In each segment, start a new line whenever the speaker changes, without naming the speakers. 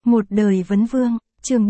Một đời vấn vương, chương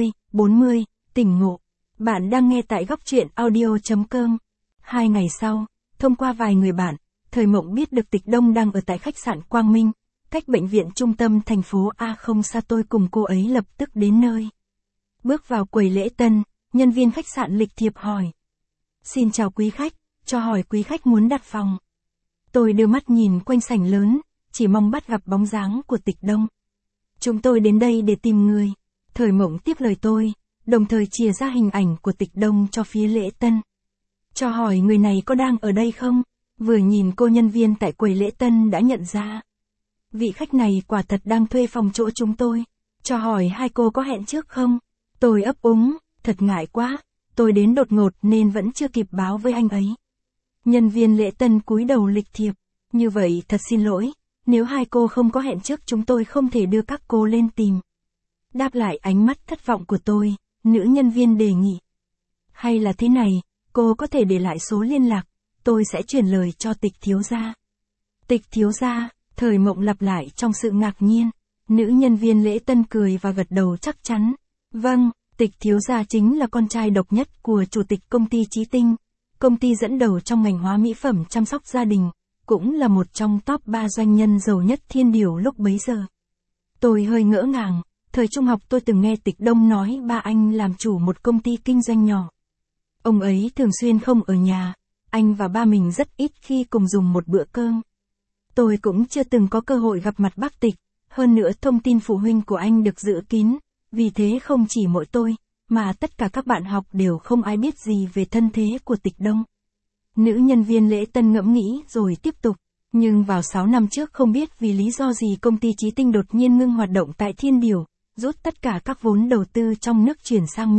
40, tỉnh ngộ. Bạn đang nghe tại góc truyện audio.com. 2 ngày sau, thông qua vài người bạn, Thời Mộng biết được Tịch Đông đang ở tại khách sạn Quang Minh, cách bệnh viện trung tâm thành phố A không xa. Tôi cùng cô ấy lập tức đến nơi. Bước vào quầy lễ tân, nhân viên khách sạn lịch thiệp hỏi. Xin chào quý khách, cho hỏi quý khách muốn đặt phòng. Tôi đưa mắt nhìn quanh sảnh lớn, chỉ mong bắt gặp bóng dáng của Tịch Đông. Chúng tôi đến đây để tìm người. Thời Mộng tiếp lời tôi, đồng thời chìa ra hình ảnh của Tịch Đông cho phía lễ tân. Cho hỏi người này có đang ở đây không? Vừa nhìn cô nhân viên tại quầy lễ tân đã nhận ra. Vị khách này quả thật đang thuê phòng chỗ chúng tôi. Cho hỏi hai cô có hẹn trước không? Tôi ấp úng, thật ngại quá. Tôi đến đột ngột nên vẫn chưa kịp báo với anh ấy. Nhân viên lễ tân cúi đầu lịch thiệp. Như vậy thật xin lỗi. Nếu hai cô không có hẹn trước chúng tôi không thể đưa các cô lên tìm. Đáp lại ánh mắt thất vọng của tôi, nữ nhân viên đề nghị. Hay là thế này, cô có thể để lại số liên lạc, tôi sẽ chuyển lời cho Tịch thiếu gia. Tịch thiếu gia, Thời Mộng lặp lại trong sự ngạc nhiên. Nữ nhân viên lễ tân cười và gật đầu chắc chắn. Vâng, Tịch thiếu gia chính là con trai độc nhất của chủ tịch công ty Chí Tinh, công ty dẫn đầu trong ngành hóa mỹ phẩm chăm sóc gia đình. Cũng là một trong top 3 doanh nhân giàu nhất Thiên Điều lúc bấy giờ. Tôi hơi ngỡ ngàng, thời trung học tôi từng nghe Tịch Đông nói ba anh làm chủ một công ty kinh doanh nhỏ. Ông ấy thường xuyên không ở nhà, anh và ba mình rất ít khi cùng dùng một bữa cơm. Tôi cũng chưa từng có cơ hội gặp mặt bác Tịch, hơn nữa thông tin phụ huynh của anh được giữ kín, vì thế không chỉ mỗi tôi, mà tất cả các bạn học đều không ai biết gì về thân thế của Tịch Đông. Nữ nhân viên lễ tân ngẫm nghĩ rồi tiếp tục. Nhưng vào 6 năm trước không biết vì lý do gì công ty Chí Tinh đột nhiên ngưng hoạt động tại Thiên Điều, rút tất cả các vốn đầu tư trong nước chuyển sang Mỹ.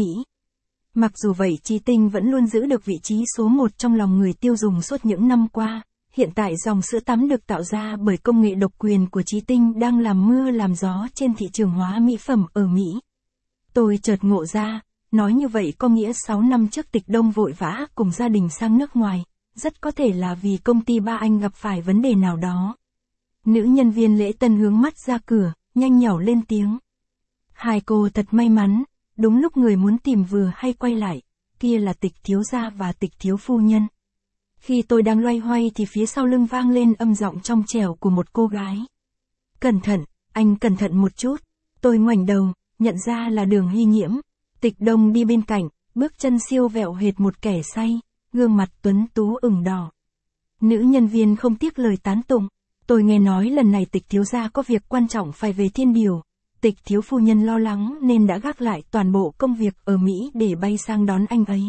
Mặc dù vậy Chí Tinh vẫn luôn giữ được vị trí số 1 trong lòng người tiêu dùng suốt những năm qua. Hiện tại dòng sữa tắm được tạo ra bởi công nghệ độc quyền của Chí Tinh đang làm mưa làm gió trên thị trường hóa mỹ phẩm ở Mỹ. Tôi chợt ngộ ra, nói như vậy có nghĩa 6 năm trước Tịch Đông vội vã cùng gia đình sang nước ngoài. Rất có thể là vì công ty ba anh gặp phải vấn đề nào đó. Nữ nhân viên lễ tân hướng mắt ra cửa, nhanh nhảu lên tiếng. Hai cô thật may mắn, đúng lúc người muốn tìm vừa hay quay lại, kia là Tịch thiếu gia và Tịch thiếu phu nhân. Khi tôi đang loay hoay thì phía sau lưng vang lên âm giọng trong trẻo của một cô gái. Cẩn thận, anh cẩn thận một chút. Tôi ngoảnh đầu, nhận ra là Đường Hy Nhiễm. Tịch Đông đi bên cạnh, bước chân siêu vẹo hệt một kẻ say. Gương mặt tuấn tú ửng đỏ. Nữ nhân viên không tiếc lời tán tụng. Tôi nghe nói lần này Tịch thiếu gia có việc quan trọng phải về Thiên Điều. Tịch thiếu phu nhân lo lắng nên đã gác lại toàn bộ công việc ở Mỹ để bay sang đón anh ấy.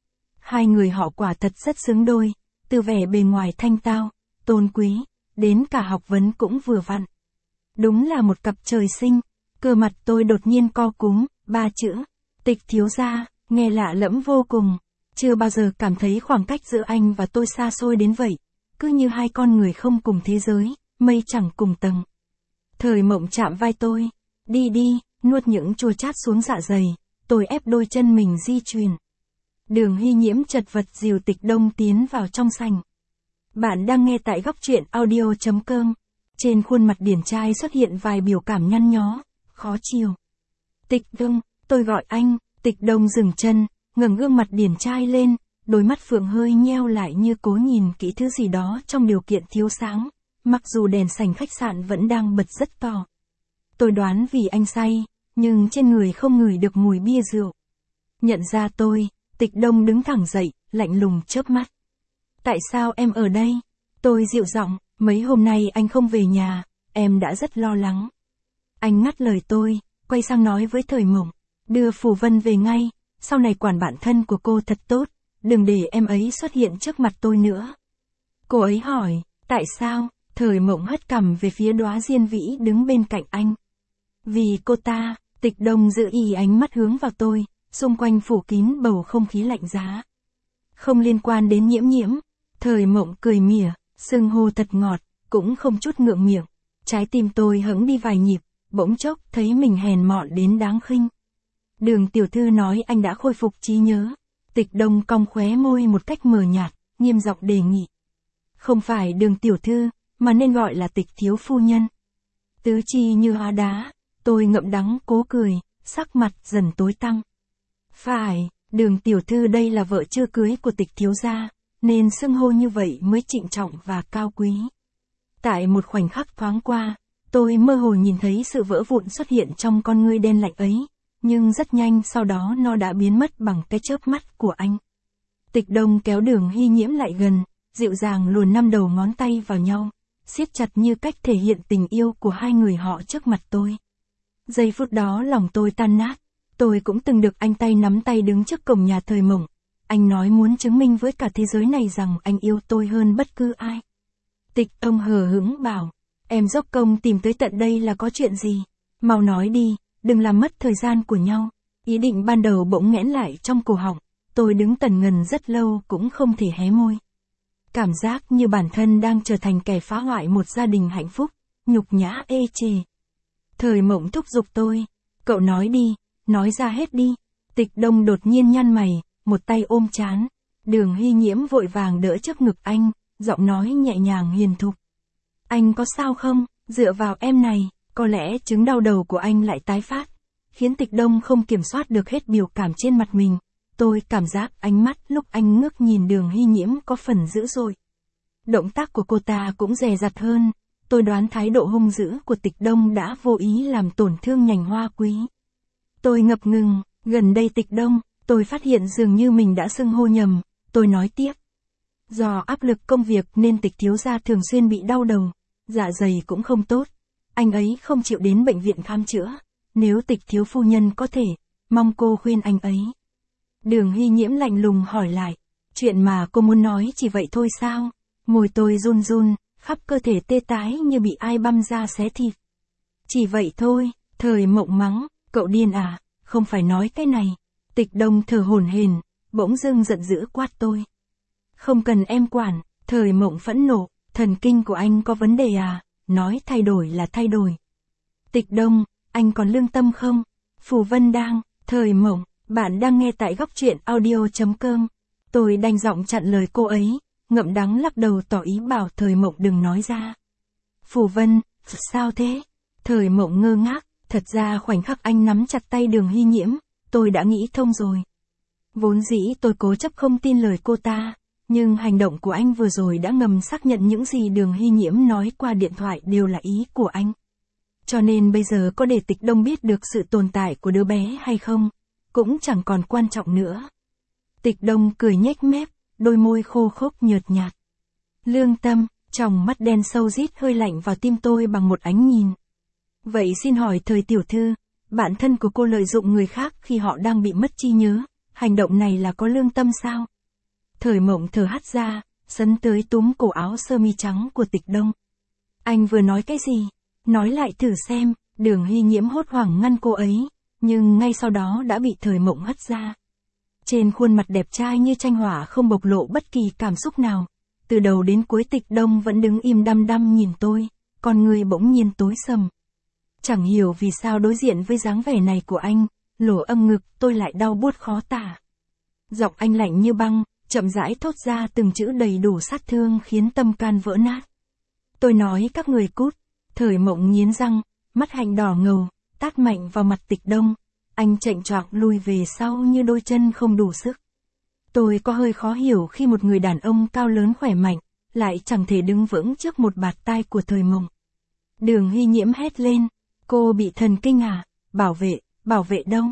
Hai người họ quả thật rất xứng đôi, từ vẻ bề ngoài thanh tao, tôn quý, đến cả học vấn cũng vừa vặn. Đúng là một cặp trời sinh. Cơ mặt tôi đột nhiên co cúm, 3 chữ. Tịch thiếu gia, nghe lạ lẫm vô cùng. Chưa bao giờ cảm thấy khoảng cách giữa anh và tôi xa xôi đến vậy, cứ như hai con người không cùng thế giới, mây chẳng cùng tầng. Thời Mộng chạm vai tôi, đi đi, nuốt những chua chát xuống dạ dày, tôi ép đôi chân mình di chuyển. Đường Hy Nhiễm chật vật dìu Tịch Đông tiến vào trong sảnh. Bạn đang nghe tại góc truyện audio.com. Trên khuôn mặt điển trai xuất hiện vài biểu cảm nhăn nhó, khó chịu. Tịch Đông, tôi gọi anh. Tịch Đông dừng chân, ngẩng gương mặt điển trai lên, đôi mắt phượng hơi nheo lại như cố nhìn kỹ thứ gì đó trong điều kiện thiếu sáng, mặc dù đèn sảnh khách sạn vẫn đang bật rất to. Tôi đoán vì anh say, nhưng trên người không ngửi được mùi bia rượu. Nhận ra tôi, Tịch Đông đứng thẳng dậy, lạnh lùng chớp mắt. Tại sao em ở đây? Tôi dịu giọng, mấy hôm nay anh không về nhà, em đã rất lo lắng. Anh ngắt lời tôi, quay sang nói với Thời Mộng, đưa Phù Vân về ngay. Sau này quản bạn thân của cô thật tốt, đừng để em ấy xuất hiện trước mặt tôi nữa. Cô ấy hỏi, tại sao? Thời Mộng hất cằm về phía Đóa Diên Vĩ đứng bên cạnh anh. Vì cô ta. Tịch Đông giữ ý ánh mắt hướng vào tôi, xung quanh phủ kín bầu không khí lạnh giá. Không liên quan đến Nhiễm Nhiễm. Thời Mộng cười mỉa, xưng hô thật ngọt, cũng không chút ngượng miệng. Trái tim tôi hững đi vài nhịp, bỗng chốc thấy mình hèn mọn đến đáng khinh. Đường tiểu thư nói anh đã khôi phục trí nhớ. Tịch Đông cong khóe môi một cách mờ nhạt, nghiêm giọng đề nghị. Không phải Đường tiểu thư, mà nên gọi là Tịch thiếu phu nhân. Tứ chi như hóa đá, Tôi ngậm đắng cố cười, sắc mặt dần tối tăm. Phải, Đường tiểu thư đây là vợ chưa cưới của Tịch thiếu gia, nên xưng hô như vậy mới trịnh trọng và cao quý. Tại một khoảnh khắc thoáng qua, tôi mơ hồ nhìn thấy sự vỡ vụn xuất hiện trong con ngươi đen lạnh ấy, nhưng rất nhanh sau đó nó đã biến mất bằng cái chớp mắt của anh. Tịch Đông kéo Đường Hy Nhiễm lại gần, dịu dàng luồn 5 đầu ngón tay vào nhau, siết chặt như cách thể hiện tình yêu của hai người họ trước mặt tôi. Giây phút đó lòng tôi tan nát, tôi cũng từng được anh tay nắm tay đứng trước cổng nhà Thời Mộng. Anh nói muốn chứng minh với cả thế giới này rằng anh yêu tôi hơn bất cứ ai. Tịch Đông hờ hững bảo, em dốc công tìm tới tận đây là có chuyện gì? Mau nói đi, đừng làm mất thời gian của nhau. Ý định ban đầu bỗng nghẽn lại trong cổ họng, tôi đứng tần ngần rất lâu cũng không thể hé môi. Cảm giác như bản thân đang trở thành kẻ phá hoại một gia đình hạnh phúc, nhục nhã ê chề. Thời Mộng thúc giục tôi, cậu nói đi, nói ra hết đi. Tịch Đông đột nhiên nhăn mày, một tay ôm trán. Đường Hy Nhiễm vội vàng đỡ trước ngực anh, giọng nói nhẹ nhàng hiền thục. Anh có sao không? Dựa vào em này, có lẽ chứng đau đầu của anh lại tái phát, khiến Tịch Đông không kiểm soát được hết biểu cảm trên mặt mình. Tôi cảm giác ánh mắt lúc anh ngước nhìn Đường Hy Nhiễm có phần dữ dội. Động tác của cô ta cũng dè dặt hơn, tôi đoán thái độ hung dữ của Tịch Đông đã vô ý làm tổn thương nhành hoa quý. Tôi ngập ngừng, gần đây Tịch Đông, tôi phát hiện dường như mình đã xưng hô nhầm, tôi nói tiếp. Do áp lực công việc nên Tịch thiếu gia thường xuyên bị đau đầu, dạ dày cũng không tốt. Anh ấy không chịu đến bệnh viện khám chữa, nếu Tịch thiếu phu nhân có thể, mong cô khuyên anh ấy. Đường Hy Nhiễm lạnh lùng hỏi lại, chuyện mà cô muốn nói chỉ vậy thôi sao? Môi tôi run run, khắp cơ thể tê tái như bị ai băm ra xé thịt. Chỉ vậy thôi, Thời Mộng mắng, cậu điên à, không phải nói cái này. Tịch Đông thở hổn hển, bỗng dưng giận dữ quát tôi. Không cần em quản, Thời Mộng phẫn nộ, thần kinh của anh có vấn đề à, nói thay đổi là thay đổi. Tịch Đông, anh còn lương tâm không? Phù Vân đang, Thời Mộng, bạn đang nghe tại góc truyện audio.com. Tôi đanh giọng chặn lời cô ấy, ngậm đắng lắc đầu tỏ ý bảo Thời Mộng đừng nói ra. Phù Vân, sao thế? Thời Mộng ngơ ngác, thật ra khoảnh khắc anh nắm chặt tay Đường Hy Nhiễm, tôi đã nghĩ thông rồi. Vốn dĩ tôi cố chấp không tin lời cô ta, nhưng hành động của anh vừa rồi đã ngầm xác nhận những gì Đường Hy Nhiễm nói qua điện thoại đều là ý của anh. Cho nên bây giờ có để Tịch Đông biết được sự tồn tại của đứa bé hay không, cũng chẳng còn quan trọng nữa. Tịch Đông cười nhếch mép, đôi môi khô khốc nhợt nhạt. Lương tâm, tròng mắt đen sâu rít hơi lạnh vào tim tôi bằng một ánh nhìn. Vậy xin hỏi Thời tiểu thư, bản thân của cô lợi dụng người khác khi họ đang bị mất trí nhớ, hành động này là có lương tâm sao? Thời Mộng thở hắt ra, sấn tới túm cổ áo sơ mi trắng của Tịch Đông. Anh vừa nói cái gì? Nói lại thử xem. Đường Hy Nhiễm hốt hoảng ngăn cô ấy, nhưng ngay sau đó đã bị Thời Mộng hất ra. Trên khuôn mặt đẹp trai như tranh họa không bộc lộ bất kỳ cảm xúc nào, từ đầu đến cuối Tịch Đông vẫn đứng im đăm đăm nhìn tôi, con người bỗng nhiên tối sầm. Chẳng hiểu vì sao đối diện với dáng vẻ này của anh, lỗ âm ngực tôi lại đau buốt khó tả. Giọng anh lạnh như băng, chậm rãi thốt ra từng chữ đầy đủ sát thương khiến tâm can vỡ nát. Tôi nói các người cút. Thời Mộng nghiến răng, mắt hạnh đỏ ngầu, tát mạnh vào mặt Tịch Đông. Anh chệch choạng lùi về sau như đôi chân không đủ sức. Tôi có hơi khó hiểu khi một người đàn ông cao lớn khỏe mạnh, lại chẳng thể đứng vững trước một bạt tai của Thời Mộng. Đường Hy Nhiễm hét lên, cô bị thần kinh à? Bảo vệ đâu?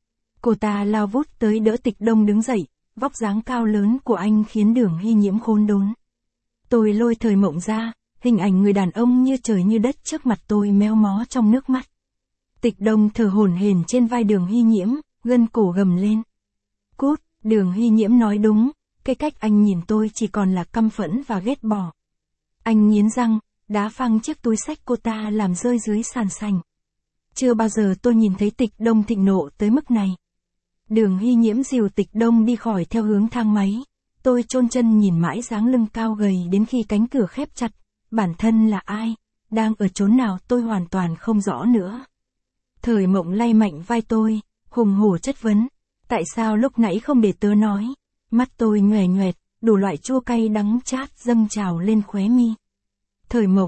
Cô ta lao vút tới đỡ Tịch Đông đứng dậy, vóc dáng cao lớn của anh khiến Đường Hy Nhiễm khốn đốn. Tôi lôi Thời Mộng ra, hình ảnh người đàn ông như trời như đất trước mặt tôi méo mó trong nước mắt. Tịch Đông thở hổn hển trên vai Đường Hy Nhiễm, gân cổ gầm lên. Cút, Đường Hy Nhiễm nói đúng, cái cách anh nhìn tôi chỉ còn là căm phẫn và ghét bỏ. Anh nghiến răng, đá phăng chiếc túi xách cô ta làm rơi dưới sàn sành. Chưa bao giờ tôi nhìn thấy Tịch Đông thịnh nộ tới mức này. Đường Hy Nhiễm dìu Tịch Đông đi khỏi theo hướng thang máy. Tôi chôn chân nhìn mãi dáng lưng cao gầy đến khi cánh cửa khép chặt. Bản thân là ai, đang ở chốn nào tôi hoàn toàn không rõ nữa. Thời Mộng lay mạnh vai tôi, hùng hổ chất vấn. Tại sao lúc nãy không để tớ nói? Mắt tôi nhoẻn nhoẹt, đủ loại chua cay đắng chát dâng trào lên khóe mi. Thời Mộng,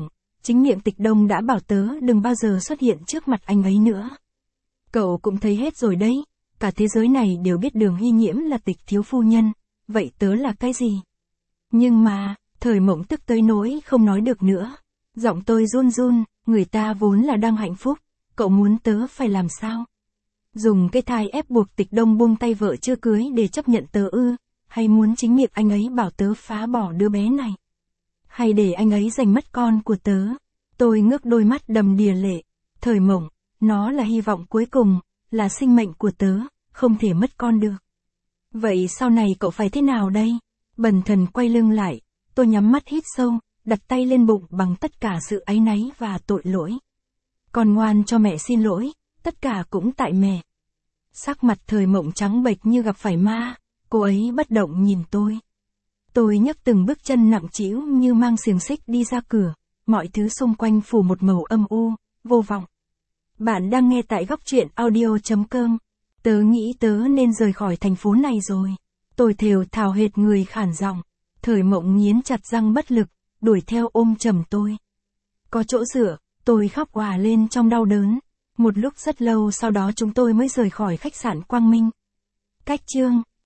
Chính miệng Tịch Đông đã bảo tớ đừng bao giờ xuất hiện trước mặt anh ấy nữa. Cậu cũng thấy hết rồi đấy, cả thế giới này đều biết Đường Hy Nhiễm là Tịch thiếu phu nhân, vậy tớ là cái gì? Nhưng mà, Thời Mộng tức tới nỗi không nói được nữa. Giọng tôi run run, người ta vốn là đang hạnh phúc, cậu muốn tớ phải làm sao? Dùng cái thai ép buộc Tịch Đông buông tay vợ chưa cưới để chấp nhận tớ ư, hay muốn chính miệng anh ấy bảo tớ phá bỏ đứa bé này? Hay để anh ấy giành mất con của tớ? Tôi ngước đôi mắt đầm đìa lệ. Thời Mộng, nó là hy vọng cuối cùng, là sinh mệnh của tớ, không thể mất con được. Vậy sau này cậu phải thế nào đây? Bần thần quay lưng lại, tôi nhắm mắt hít sâu, đặt tay lên bụng bằng tất cả sự áy náy và tội lỗi. Con ngoan cho mẹ xin lỗi, tất cả cũng tại mẹ. Sắc mặt Thời Mộng trắng bệch như gặp phải ma, cô ấy bất động nhìn tôi. Tôi nhấc từng bước chân nặng trĩu như mang xiềng xích đi ra cửa, mọi thứ xung quanh phủ một màu âm u, vô vọng. Bạn đang nghe tại góc truyện audio.com. Tớ nghĩ tớ nên rời khỏi thành phố này rồi. Tôi thều thào hệt người khản giọng. Thời Mộng nghiến chặt răng bất lực, đuổi theo ôm chầm tôi. Có chỗ dựa, tôi khóc òa lên trong đau đớn. Một lúc rất lâu sau đó chúng tôi mới rời khỏi khách sạn Quang Minh. Cách chương